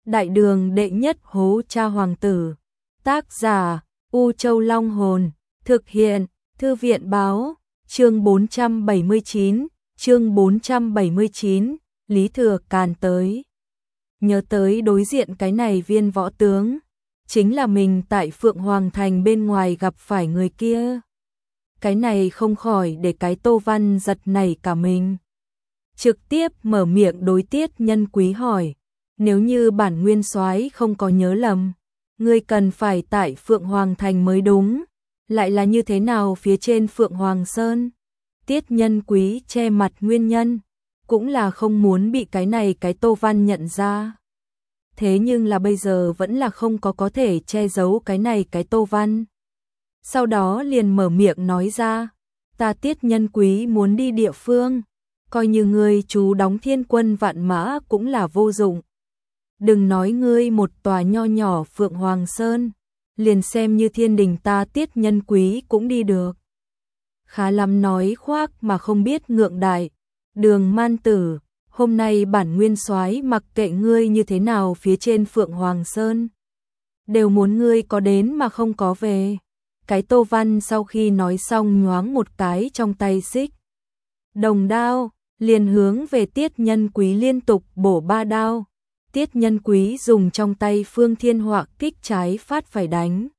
Đại đường đệ nhất hố cha hoàng tử. Tác giả U Châu Long Hồn. Thực hiện Thư viện Báo. Chương 479, Lý Thừa Càn tới. Nhớ tới đối diện cái này viên võ tướng, chính là mình tại Phượng Hoàng Thành bên ngoài gặp phải người kia. Cái này không khỏi để cái Tô Văn giật nảy cả mình. Trực tiếp mở miệng đối Tiết Nhân Quý hỏi, nếu như bản nguyên soái không có nhớ lầm, ngươi cần phải tại Phượng Hoàng Thành mới đúng, lại là như thế nào phía trên Phượng Hoàng Sơn? Tiết Nhân Quý che mặt nguyên nhân, cũng là không muốn bị cái này cái Tô Văn nhận ra. Thế nhưng là bây giờ vẫn là không có thể che giấu cái này cái Tô Văn. Sau đó liền mở miệng nói ra, ta Tiết Nhân Quý muốn đi địa phương, coi như ngươi chú đóng thiên quân vạn mã cũng là vô dụng. Đừng nói ngươi một tòa nho nhỏ Phượng Hoàng Sơn, liền xem như thiên đình ta Tiết Nhân Quý cũng đi được. Khá lắm nói khoác mà không biết ngượng đại. Đường Man Tử, hôm nay bản nguyên soái mặc kệ ngươi như thế nào phía trên Phượng Hoàng Sơn, đều muốn ngươi có đến mà không có về. Cái Tô Văn sau khi nói xong nhoáng một cái trong tay xích đồng đao, liền hướng về Tiết Nhân Quý liên tục bổ 3 đao. Tiết Nhân Quý dùng trong tay Phương Thiên Họa kích trái phát phải đánh,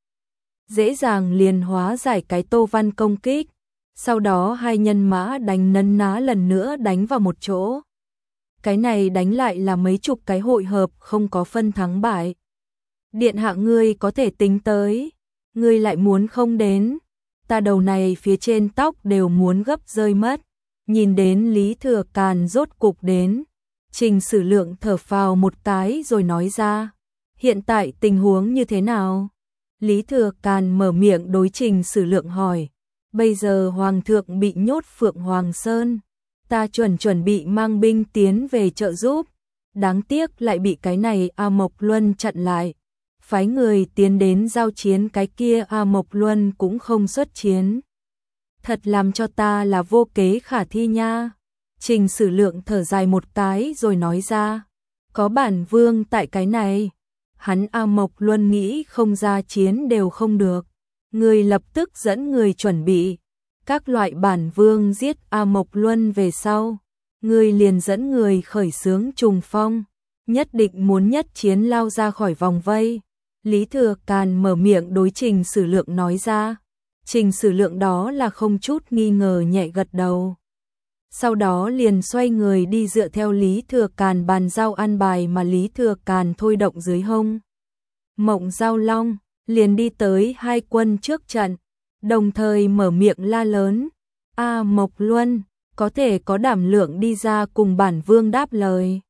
dễ dàng liền hóa giải cái Tô Văn công kích. Sau đó hai nhân mã đánh nấn ná lần nữa đánh vào một chỗ. Cái này đánh lại là mấy chục cái hội hợp không có phân thắng bại. Điện hạ ngươi có thể tính tới, ngươi lại muốn không đến, ta đầu này phía trên tóc đều muốn gấp rơi mất. Nhìn đến Lý Thừa Càn rốt cục đến, Trình Sử Lượng thở phào một cái rồi nói ra, hiện tại tình huống như thế nào? Lý Thừa Càn mở miệng đối Trình Sử Lượng hỏi, bây giờ Hoàng thượng bị nhốt Phượng Hoàng Sơn, ta chuẩn bị mang binh tiến về trợ giúp, đáng tiếc lại bị cái này A Mộc Luân chặn lại. Phái người tiến đến giao chiến, cái kia A Mộc Luân cũng không xuất chiến. Thật làm cho ta là vô kế khả thi nha. Trình Sử Lượng thở dài một cái rồi nói ra, có bản vương tại cái này, hắn A Mộc Luân nghĩ không ra chiến đều không được. Người lập tức dẫn người chuẩn bị, các loại bản vương giết A Mộc Luân về sau, người liền dẫn người khởi xướng trùng phong, nhất định muốn nhất chiến lao ra khỏi vòng vây. Lý Thừa Càn mở miệng đối Trình Sử Lượng nói ra. Trình Sử Lượng đó là không chút nghi ngờ nhẹ gật đầu. Sau đó liền xoay người đi dựa theo Lý Thừa Càn bàn giao an bài mà Lý Thừa Càn thôi động dưới hông Mộng Giao Long, liền đi tới hai quân trước trận, đồng thời mở miệng la lớn, A Mộc Luân, có thể có đảm lượng đi ra cùng bản vương đáp lời.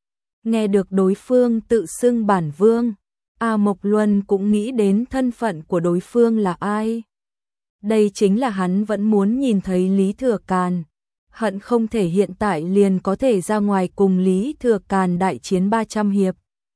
Nghe được đối phương tự xưng bản vương, A Mộc Luân cũng nghĩ đến thân phận của đối phương là ai. Đây chính là hắn vẫn muốn nhìn thấy Lý Thừa Càn, hận không thể hiện tại liền có thể ra ngoài cùng Lý Thừa Càn đại chiến 300 hiệp.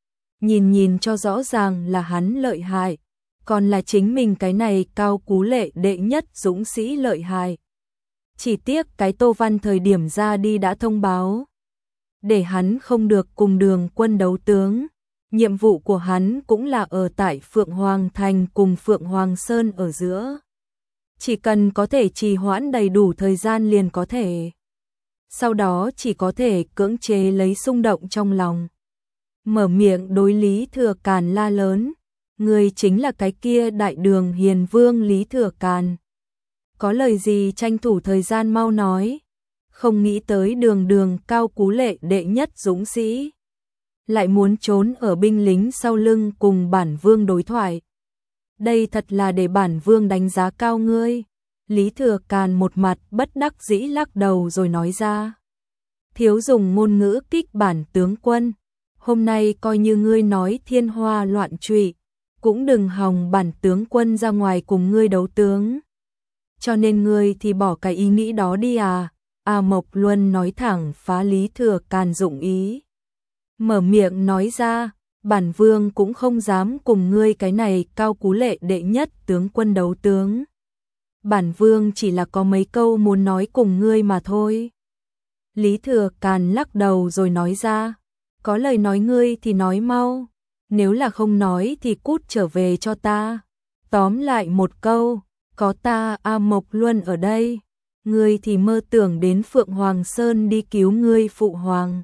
Nhìn cho rõ ràng là hắn lợi hại, còn là chính mình cái này Cao Cú Lệ đệ nhất dũng sĩ lợi hại. Chỉ tiếc cái Tô Văn thời điểm ra đi đã thông báo, để hắn không được cùng Đường quân đấu tướng. Nhiệm vụ của hắn cũng là ở tại Phượng Hoàng Thành cùng Phượng Hoàng Sơn ở giữa. Chỉ cần có thể trì hoãn đầy đủ thời gian liền có thể. Sau đó chỉ có thể cưỡng chế lấy xung động trong lòng. Mở miệng đối Lý Thừa Càn la lớn, người chính là cái kia Đại Đường Hiền Vương Lý Thừa Càn. Có lời gì tranh thủ thời gian mau nói. Không nghĩ tới đường Cao Cú Lệ đệ nhất dũng sĩ, lại muốn trốn ở binh lính sau lưng cùng bản vương đối thoại. Đây thật là để bản vương đánh giá cao ngươi. Lý Thừa Càn một mặt bất đắc dĩ lắc đầu rồi nói ra, thiếu dùng ngôn ngữ kích bản tướng quân, hôm nay coi như ngươi nói thiên hoa loạn trụy, cũng đừng hòng bản tướng quân ra ngoài cùng ngươi đấu tướng. Cho nên ngươi thì bỏ cái ý nghĩ đó đi à. A Mộc Luân nói thẳng phá Lý Thừa Càn dụng ý. Mở miệng nói ra, bản vương cũng không dám cùng ngươi cái này Cao Cú Lệ đệ nhất tướng quân đấu tướng. Bản vương chỉ là có mấy câu muốn nói cùng ngươi mà thôi. Lý Thừa Càn lắc đầu rồi nói ra, có lời nói ngươi thì nói mau, nếu là không nói thì cút trở về cho ta. Tóm lại một câu, có ta A Mộc Luân ở đây, ngươi thì mơ tưởng đến Phượng Hoàng Sơn đi cứu ngươi phụ hoàng.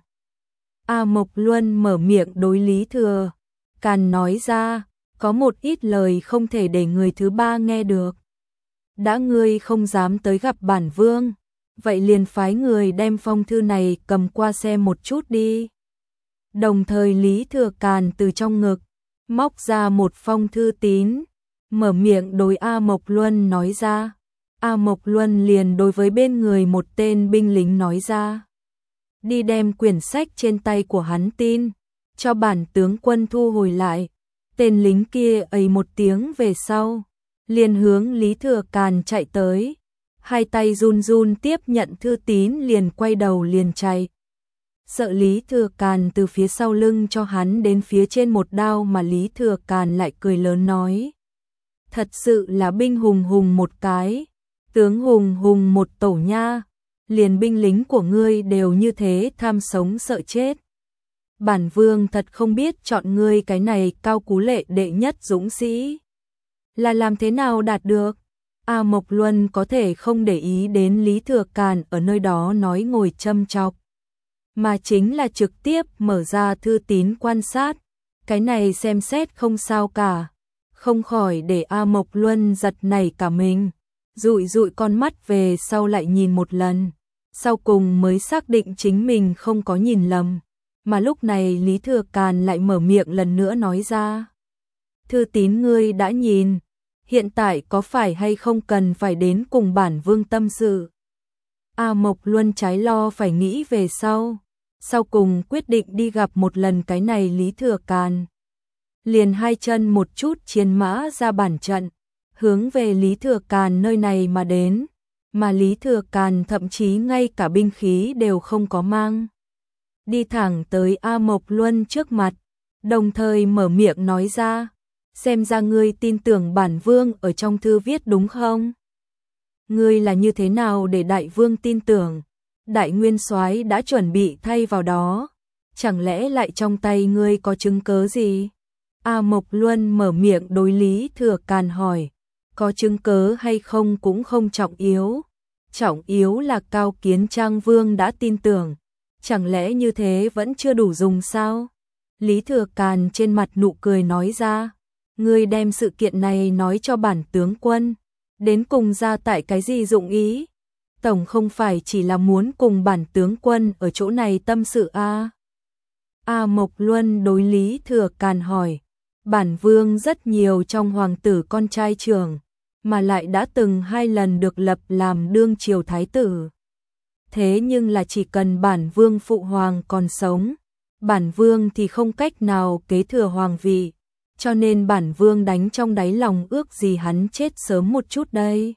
A Mộc Luân mở miệng đối Lý Thừa Càn nói ra, có một ít lời không thể để người thứ ba nghe được. Đã ngươi không dám tới gặp bản vương, vậy liền phái người đem phong thư này cầm qua xem một chút đi. Đồng thời Lý Thừa Càn từ trong ngực móc ra một phong thư tín, mở miệng đối A Mộc Luân nói ra. A Mộc Luân liền đối với bên người một tên binh lính nói ra, đi đem quyển sách trên tay của hắn tin, cho bản tướng quân thu hồi lại. Tên lính kia ầy một tiếng về sau, liền hướng Lý Thừa Càn chạy tới, hai tay run run tiếp nhận thư tín liền quay đầu liền chạy. Sợ Lý Thừa Càn từ phía sau lưng cho hắn đến phía trên một đao mà Lý Thừa Càn lại cười lớn nói. Thật sự là binh hùng hùng một cái, tướng hùng hùng một tổ nha, liền binh lính của ngươi đều như thế tham sống sợ chết. Bản vương thật không biết chọn ngươi cái này cao cú lệ đệ nhất dũng sĩ là làm thế nào đạt được. A Mộc Luân có thể không để ý đến Lý Thừa Càn ở nơi đó nói ngồi châm chọc, mà chính là trực tiếp mở ra thư tín quan sát, cái này xem xét không sao cả, không khỏi để A Mộc Luân giật nảy cả mình, dụi dụi con mắt về sau lại nhìn một lần, sau cùng mới xác định chính mình không có nhìn lầm. Mà lúc này Lý Thừa Càn lại mở miệng lần nữa nói ra. Thư tín ngươi đã nhìn, hiện tại có phải hay không cần phải đến cùng bản vương tâm sự. A Mộc Luân trái lo phải nghĩ về sau cùng quyết định đi gặp một lần cái này Lý Thừa Càn. Liền hai chân một chút chiến mã ra bản trận, hướng về Lý Thừa Càn nơi này mà đến, mà Lý Thừa Càn thậm chí ngay cả binh khí đều không có mang. Đi thẳng tới A Mộc Luân trước mặt, đồng thời mở miệng nói ra, xem ra ngươi tin tưởng bản vương ở trong thư viết đúng không? Ngươi là như thế nào để đại vương tin tưởng? Đại nguyên soái đã chuẩn bị thay vào đó, chẳng lẽ lại trong tay ngươi có chứng cớ gì? A Mộc Luân mở miệng đối Lý Thừa Càn hỏi, có chứng cớ hay không cũng không trọng yếu là Cao Kiến Trang vương đã tin tưởng. Chẳng lẽ như thế vẫn chưa đủ dùng sao? Lý Thừa Càn trên mặt nụ cười nói ra, ngươi đem sự kiện này nói cho bản tướng quân, đến cùng ra tại cái gì dụng ý? Tổng không phải chỉ là muốn cùng bản tướng quân ở chỗ này tâm sự a? A Mộc Luân đối Lý Thừa Càn hỏi, bản vương rất nhiều trong hoàng tử con trai trưởng, mà lại đã từng 2 lần được lập làm đương triều thái tử. Thế nhưng là chỉ cần bản vương phụ hoàng còn sống, bản vương thì không cách nào kế thừa hoàng vị, cho nên bản vương đánh trong đáy lòng ước gì hắn chết sớm một chút đây.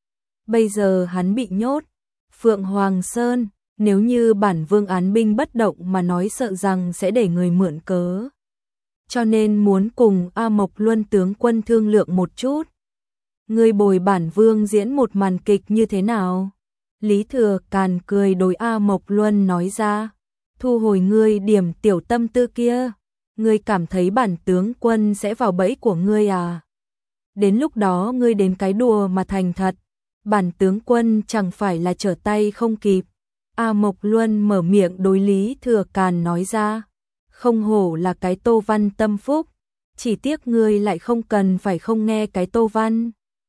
Bây giờ hắn bị nhốt Phượng Hoàng Sơn, nếu như bản vương án binh bất động mà nói sợ rằng sẽ để người mượn cớ. Cho nên muốn cùng A Mộc Luân tướng quân thương lượng một chút. Ngươi bồi bản vương diễn một màn kịch như thế nào? Lý Thừa Càn cười đối A Mộc Luân nói ra, thu hồi ngươi điểm tiểu tâm tư kia, ngươi cảm thấy bản tướng quân sẽ vào bẫy của ngươi à? Đến lúc đó ngươi đến cái đùa mà thành thật, bản tướng quân chẳng phải là trở tay không kịp. A Mộc Luân mở miệng đối Lý Thừa Càn nói ra, không hổ là cái Tô Văn tâm phúc, chỉ tiếc ngươi lại không cần phải không nghe cái Tô Văn.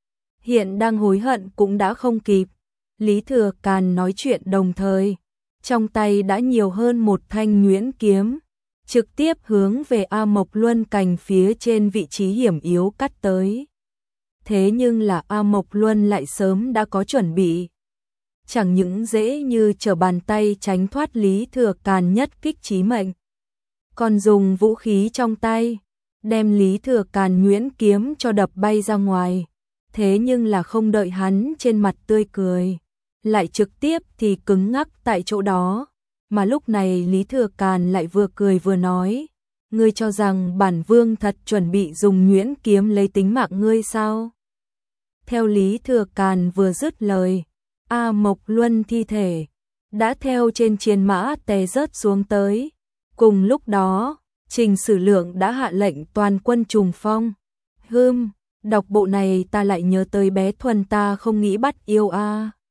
Hiện đang hối hận cũng đã không kịp. Lý Thừa Càn nói chuyện đồng thời, trong tay đã nhiều hơn một thanh nhuyễn kiếm, trực tiếp hướng về A Mộc Luân cành phía trên vị trí hiểm yếu cắt tới. Thế nhưng là A Mộc Luân lại sớm đã có chuẩn bị. Chẳng những dễ như trở bàn tay tránh thoát Lý Thừa Càn nhất kích chí mệnh, còn dùng vũ khí trong tay, đem Lý Thừa Càn nhuyễn kiếm cho đập bay ra ngoài. Thế nhưng là không đợi hắn trên mặt tươi cười, lại trực tiếp thì cứng ngắc tại chỗ đó, mà lúc này Lý Thừa Càn lại vừa cười vừa nói, ngươi cho rằng bản vương thật chuẩn bị dùng nhuyễn kiếm lấy tính mạng ngươi sao? Theo Lý Thừa Càn vừa dứt lời, A Mộc Luân thi thể đã theo trên chiến mã té rớt xuống tới, Cùng lúc đó, Trình Sử Lượng đã hạ lệnh toàn quân trùng phong. Đọc bộ này ta lại nhớ tới bé Thuần ta không nghĩ bắt yêu a.